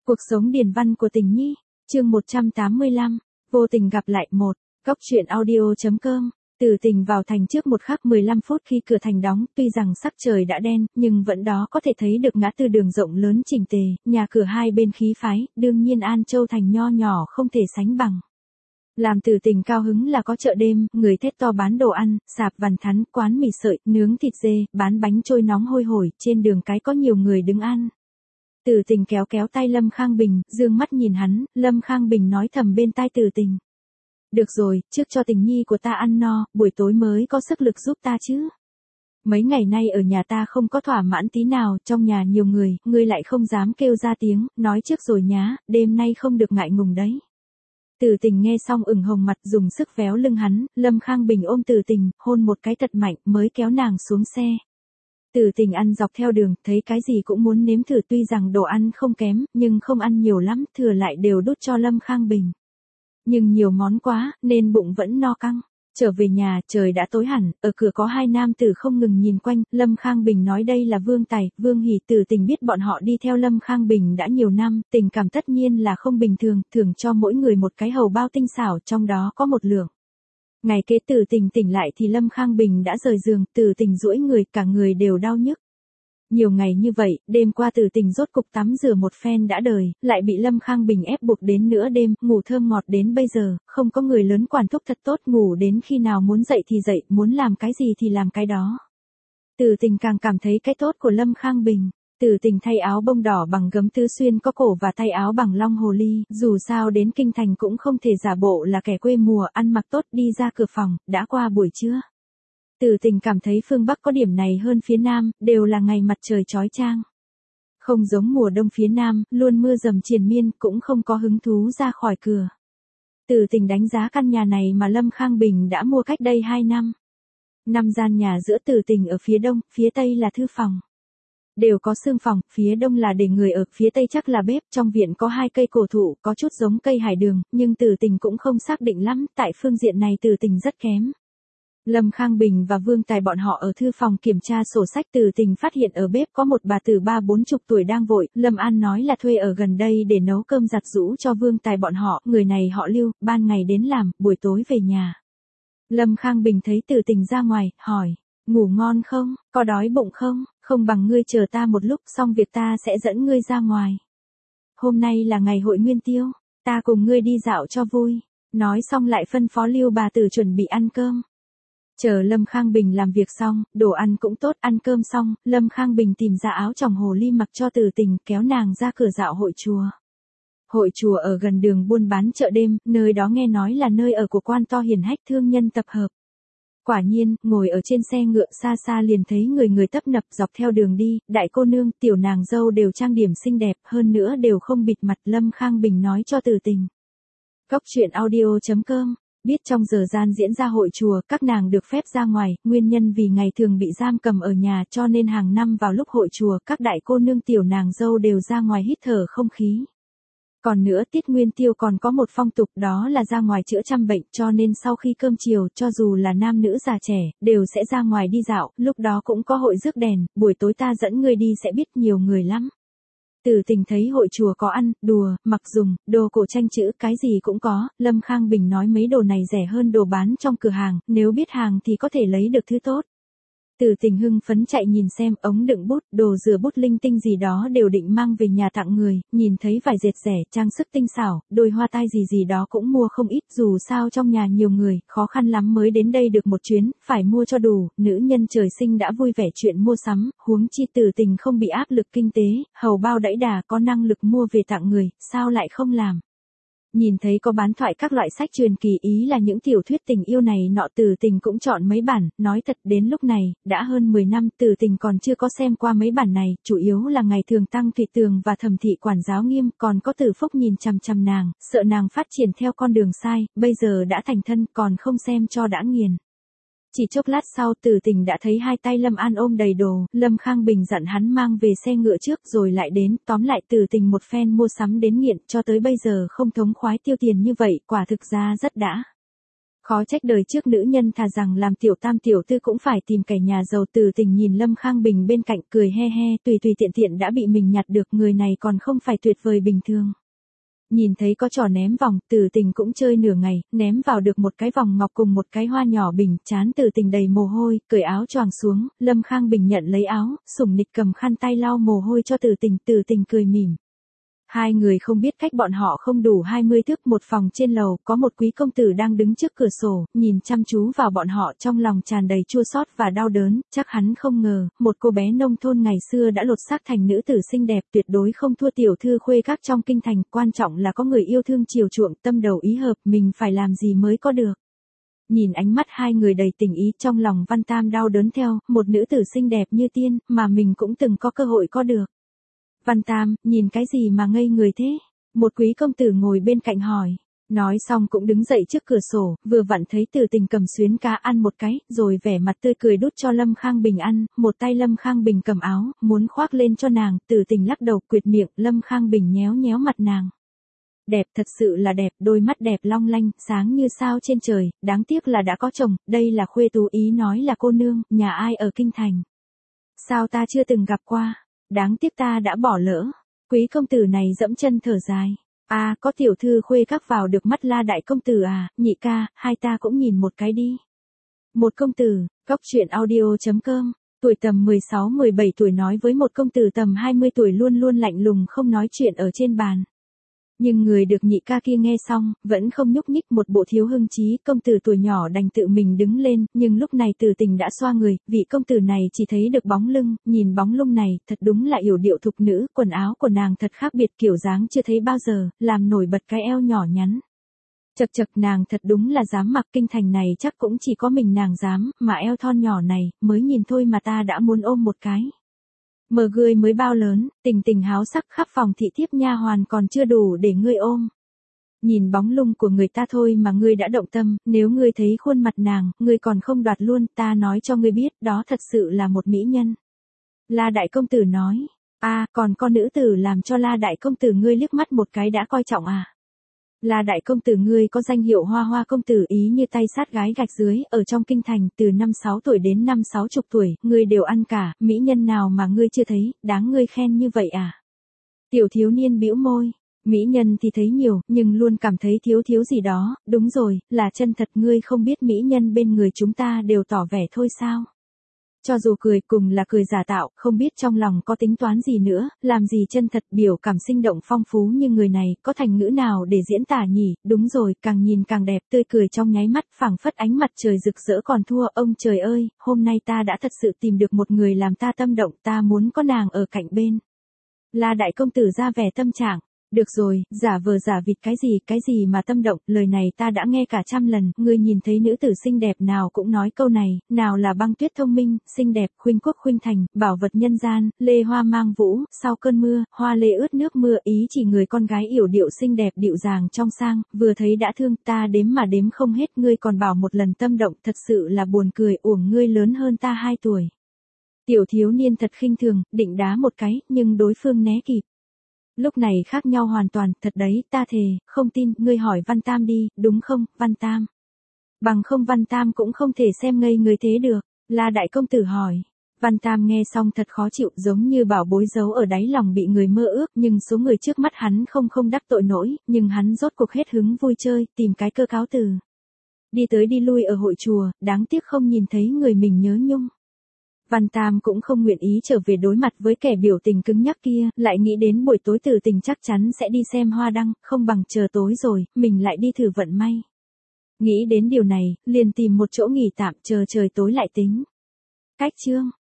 Cuộc sống điền văn của Tình Nhi, chương 185, vô tình gặp lại một, góc truyện audio.com. Từ Tình vào thành trước 1:15 khi cửa thành đóng, tuy rằng sắc trời đã đen, nhưng vẫn đó có thể thấy được ngã tư đường rộng lớn chỉnh tề, nhà cửa hai bên khí phái, đương nhiên An Châu thành nho nhỏ không thể sánh bằng. Làm Từ Tình cao hứng là có chợ đêm, người thét to bán đồ ăn, sạp vằn thắn, quán mì sợi, nướng thịt dê, bán bánh trôi nóng hôi hổi, trên đường cái có nhiều người đứng ăn. Từ Tình kéo kéo tay Lâm Khang Bình, dương mắt nhìn hắn, Lâm Khang Bình nói thầm bên tai Từ Tình. Được rồi, trước cho Tình Nhi của ta ăn no, buổi tối mới có sức lực giúp ta chứ. Mấy ngày nay ở nhà ta không có thỏa mãn tí nào, trong nhà nhiều người, ngươi lại không dám kêu ra tiếng, nói trước rồi nhá, đêm nay không được ngại ngùng đấy. Từ Tình nghe xong ửng hồng mặt, dùng sức véo lưng hắn, Lâm Khang Bình ôm Từ Tình, hôn một cái thật mạnh, mới kéo nàng xuống xe. Từ Tình ăn dọc theo đường, thấy cái gì cũng muốn nếm thử, tuy rằng đồ ăn không kém, nhưng không ăn nhiều lắm, thừa lại đều đút cho Lâm Khang Bình. Nhưng nhiều món quá, nên bụng vẫn no căng. Trở về nhà, trời đã tối hẳn, ở cửa có hai nam tử không ngừng nhìn quanh, Lâm Khang Bình nói đây là Vương Tài, Vương Hỷ. Từ Tình biết bọn họ đi theo Lâm Khang Bình đã nhiều năm, tình cảm tất nhiên là không bình thường, thường cho mỗi người một cái hầu bao tinh xảo, trong đó có một lượng. Ngày kế Từ Tình tỉnh lại thì Lâm Khang Bình đã rời giường, Từ Tình duỗi người, cả người đều đau nhức. Nhiều ngày như vậy, đêm qua Từ Tình rốt cục tắm rửa một phen đã đời, lại bị Lâm Khang Bình ép buộc đến nửa đêm, ngủ thơm ngọt đến bây giờ, không có người lớn quản thúc thật tốt, ngủ đến khi nào muốn dậy thì dậy, muốn làm cái gì thì làm cái đó. Từ Tình càng cảm thấy cái tốt của Lâm Khang Bình. Từ Tình thay áo bông đỏ bằng gấm tứ xuyên có cổ và tay áo bằng long hồ ly, dù sao đến kinh thành cũng không thể giả bộ là kẻ quê mùa, ăn mặc tốt đi ra cửa phòng, đã qua buổi trưa. Từ Tình cảm thấy phương Bắc có điểm này hơn phía Nam, đều là ngày mặt trời chói chang. Không giống mùa đông phía Nam, luôn mưa dầm triền miên, cũng không có hứng thú ra khỏi cửa. Từ Tình đánh giá căn nhà này mà Lâm Khang Bình đã mua cách đây 2 năm. 5 gian nhà giữa Từ Tình ở phía đông, phía tây là thư phòng. Đều có xương phòng, phía đông là để người ở, phía tây chắc là bếp, trong viện có 2 cây cổ thụ, có chút giống cây hải đường, nhưng Từ Tình cũng không xác định lắm, tại phương diện này Từ Tình rất kém. Lâm Khang Bình và Vương Tài bọn họ ở thư phòng kiểm tra sổ sách, Từ Tình phát hiện ở bếp có một bà từ 30-40 tuổi đang vội, Lâm An nói là thuê ở gần đây để nấu cơm giặt giũ cho Vương Tài bọn họ, người này họ Lưu, ban ngày đến làm, buổi tối về nhà. Lâm Khang Bình thấy Từ Tình ra ngoài, hỏi, ngủ ngon không, có đói bụng không, không bằng ngươi chờ ta một lúc, xong việc ta sẽ dẫn ngươi ra ngoài. Hôm nay là ngày hội Nguyên Tiêu, ta cùng ngươi đi dạo cho vui. Nói xong lại phân phó Lưu bà tử chuẩn bị ăn cơm. Chờ Lâm Khang Bình làm việc xong, đồ ăn cũng tốt, ăn cơm xong, Lâm Khang Bình tìm ra áo choàng hồ ly mặc cho Từ Tình, kéo nàng ra cửa dạo hội chùa. Hội chùa ở gần đường buôn bán chợ đêm, nơi đó nghe nói là nơi ở của quan to hiển hách, thương nhân tập hợp. Quả nhiên, ngồi ở trên xe ngựa xa xa liền thấy người tấp nập dọc theo đường đi, đại cô nương, tiểu nàng dâu đều trang điểm xinh đẹp, hơn nữa đều không bịt mặt. Lâm Khang Bình nói cho Từ Tình. Góc truyện audio.com. Biết trong giờ gian diễn ra hội chùa, các nàng được phép ra ngoài, nguyên nhân vì ngày thường bị giam cầm ở nhà, cho nên hàng năm vào lúc hội chùa, các đại cô nương tiểu nàng dâu đều ra ngoài hít thở không khí. Còn nữa, tiết Nguyên Tiêu còn có một phong tục, đó là ra ngoài chữa trăm bệnh, cho nên sau khi cơm chiều, cho dù là nam nữ già trẻ, đều sẽ ra ngoài đi dạo, lúc đó cũng có hội rước đèn, buổi tối ta dẫn ngươi đi sẽ biết nhiều người lắm. Từ Tình thấy hội chùa có ăn, đùa, mặc dùng, đồ cổ tranh chữ, cái gì cũng có, Lâm Khang Bình nói mấy đồ này rẻ hơn đồ bán trong cửa hàng, nếu biết hàng thì có thể lấy được thứ tốt. Từ Tình hưng phấn chạy nhìn xem, ống đựng bút, đồ rửa bút linh tinh gì đó đều định mang về nhà tặng người, nhìn thấy vải dệt rẻ, trang sức tinh xảo, đôi hoa tai gì đó cũng mua không ít, dù sao trong nhà nhiều người, khó khăn lắm mới đến đây được một chuyến, phải mua cho đủ, nữ nhân trời sinh đã vui vẻ chuyện mua sắm, huống chi Từ Tình không bị áp lực kinh tế, hầu bao đẫy đà, có năng lực mua về tặng người, sao lại không làm. Nhìn thấy có bán thoại các loại sách truyền kỳ, ý là những tiểu thuyết tình yêu này nọ, Từ Tình cũng chọn mấy bản, nói thật đến lúc này, đã hơn 10 năm Từ Tình còn chưa có xem qua mấy bản này, chủ yếu là ngày thường Tăng Thụy Tường và Thẩm Thị quản giáo nghiêm, còn có Từ Phúc nhìn chằm chằm nàng, sợ nàng phát triển theo con đường sai, bây giờ đã thành thân còn không xem cho đã nghiền. Chỉ chốc lát sau Từ Tình đã thấy hai tay Lâm An ôm đầy đồ, Lâm Khang Bình dặn hắn mang về xe ngựa trước rồi lại đến, tóm lại Từ Tình một phen mua sắm đến nghiện, cho tới bây giờ không thống khoái tiêu tiền như vậy, quả thực ra rất đã. Khó trách đời trước nữ nhân thà rằng làm tiểu tam tiểu tư cũng phải tìm kẻ nhà giàu. Từ Tình nhìn Lâm Khang Bình bên cạnh cười he he, tùy tùy tiện tiện đã bị mình nhặt được, người này còn không phải tuyệt vời bình thường. Nhìn thấy có trò ném vòng, Từ Tình cũng chơi nửa ngày, ném vào được một cái vòng ngọc cùng một cái hoa nhỏ bình, trán Từ Tình đầy mồ hôi, cởi áo choàng xuống, Lâm Khang Bình nhận lấy áo, sủng nịch cầm khăn tay lau mồ hôi cho Từ Tình cười mỉm. Hai người không biết cách bọn họ không đủ 20 thước, một phòng trên lầu, có một quý công tử đang đứng trước cửa sổ, nhìn chăm chú vào bọn họ, trong lòng tràn đầy chua xót và đau đớn, chắc hắn không ngờ, một cô bé nông thôn ngày xưa đã lột xác thành nữ tử xinh đẹp, tuyệt đối không thua tiểu thư khuê các trong kinh thành, quan trọng là có người yêu thương chiều chuộng, tâm đầu ý hợp, mình phải làm gì mới có được. Nhìn ánh mắt hai người đầy tình ý, trong lòng Văn Tam đau đớn theo, một nữ tử xinh đẹp như tiên, mà mình cũng từng có cơ hội có được. Văn Tam, nhìn cái gì mà ngây người thế? Một quý công tử ngồi bên cạnh hỏi. Nói xong cũng đứng dậy trước cửa sổ, vừa vặn thấy Từ Tình cầm xuyến cá ăn một cái, rồi vẻ mặt tươi cười đút cho Lâm Khang Bình ăn, một tay Lâm Khang Bình cầm áo, muốn khoác lên cho nàng, Từ Tình lắc đầu quệt miệng, Lâm Khang Bình nhéo nhéo mặt nàng. Đẹp, thật sự là đẹp, đôi mắt đẹp long lanh, sáng như sao trên trời, đáng tiếc là đã có chồng, đây là khuê tú, ý nói là cô nương, nhà ai ở kinh thành. Sao ta chưa từng gặp qua? Đáng tiếc ta đã bỏ lỡ. Quý công tử này dẫm chân thở dài. À, có tiểu thư khuê các vào được mắt La đại công tử à, nhị ca, hai ta cũng nhìn một cái đi. Một công tử, góc truyện audio.com, tuổi tầm 16-17 tuổi nói với một công tử tầm 20 tuổi luôn luôn lạnh lùng không nói chuyện ở trên bàn. Nhưng người được nhị ca kia nghe xong, vẫn không nhúc nhích, một bộ thiếu hưng trí, công tử tuổi nhỏ đành tự mình đứng lên, nhưng lúc này Từ Tình đã xoa người, vị công tử này chỉ thấy được bóng lưng, nhìn bóng lưng này, thật đúng là yểu điệu thục nữ, quần áo của nàng thật khác biệt, kiểu dáng chưa thấy bao giờ, làm nổi bật cái eo nhỏ nhắn. Chật chật, nàng thật đúng là dám mặc, kinh thành này chắc cũng chỉ có mình nàng dám, mà eo thon nhỏ này, mới nhìn thôi mà ta đã muốn ôm một cái. Mờ ngươi mới bao lớn, Tình Tình háo sắc, khắp phòng thị thiếp nha hoàn còn chưa đủ để ngươi ôm. Nhìn bóng lung của người ta thôi mà ngươi đã động tâm, nếu ngươi thấy khuôn mặt nàng, ngươi còn không đoạt luôn, ta nói cho ngươi biết, đó thật sự là một mỹ nhân. La đại công tử nói, à, còn con nữ tử làm cho La đại công tử ngươi liếc mắt một cái đã coi trọng à. La đại công tử ngươi có danh hiệu Hoa Hoa công tử, ý như tay sát gái gạch dưới, ở trong kinh thành, từ 5-6 tuổi đến 5-60 tuổi, ngươi đều ăn cả, mỹ nhân nào mà ngươi chưa thấy, đáng ngươi khen như vậy à? Tiểu thiếu niên bĩu môi, mỹ nhân thì thấy nhiều, nhưng luôn cảm thấy thiếu thiếu gì đó, đúng rồi, là chân thật, ngươi không biết mỹ nhân bên người chúng ta đều tỏ vẻ thôi sao? Cho dù cười cùng là cười giả tạo, không biết trong lòng có tính toán gì nữa, làm gì chân thật, biểu cảm sinh động phong phú như người này, có thành ngữ nào để diễn tả nhỉ, đúng rồi, càng nhìn càng đẹp, tươi cười trong nháy mắt, phảng phất ánh mặt trời rực rỡ còn thua, ông trời ơi, hôm nay ta đã thật sự tìm được một người làm ta tâm động, ta muốn có nàng ở cạnh bên. La đại công tử ra vẻ tâm trạng. Được rồi, giả vờ giả vịt cái gì mà tâm động, lời này ta đã nghe cả 100 lần, ngươi nhìn thấy nữ tử xinh đẹp nào cũng nói câu này, nào là Băng Tuyết thông minh, xinh đẹp, khuynh quốc khuynh thành, bảo vật nhân gian, lê hoa mang vũ, sau cơn mưa, hoa lê ướt nước mưa, ý chỉ người con gái yểu điệu xinh đẹp dịu dàng trong sang, vừa thấy đã thương, ta đếm mà đếm không hết, ngươi còn bảo một lần tâm động, thật sự là buồn cười, uổng ngươi lớn hơn ta 2 tuổi. Tiểu thiếu niên thật khinh thường, định đá một cái, nhưng đối phương né kịp. Lúc này khác nhau hoàn toàn, thật đấy, ta thề, không tin, ngươi hỏi Văn Tam đi, đúng không, Văn Tam? Bằng không Văn Tam cũng không thể xem ngây người thế được, La đại công tử hỏi. Văn Tam nghe xong thật khó chịu, giống như bảo bối giấu ở đáy lòng bị người mơ ước, nhưng số người trước mắt hắn không đắc tội nổi, nhưng hắn rốt cuộc hết hứng vui chơi, tìm cái cơ cáo từ. Đi tới đi lui ở hội chùa, đáng tiếc không nhìn thấy người mình nhớ nhung. Văn Tam cũng không nguyện ý trở về đối mặt với kẻ biểu tình cứng nhắc kia, lại nghĩ đến buổi tối Từ Tình chắc chắn sẽ đi xem hoa đăng, không bằng chờ tối rồi, mình lại đi thử vận may. Nghĩ đến điều này, liền tìm một chỗ nghỉ tạm, chờ trời tối lại tính. Cách chương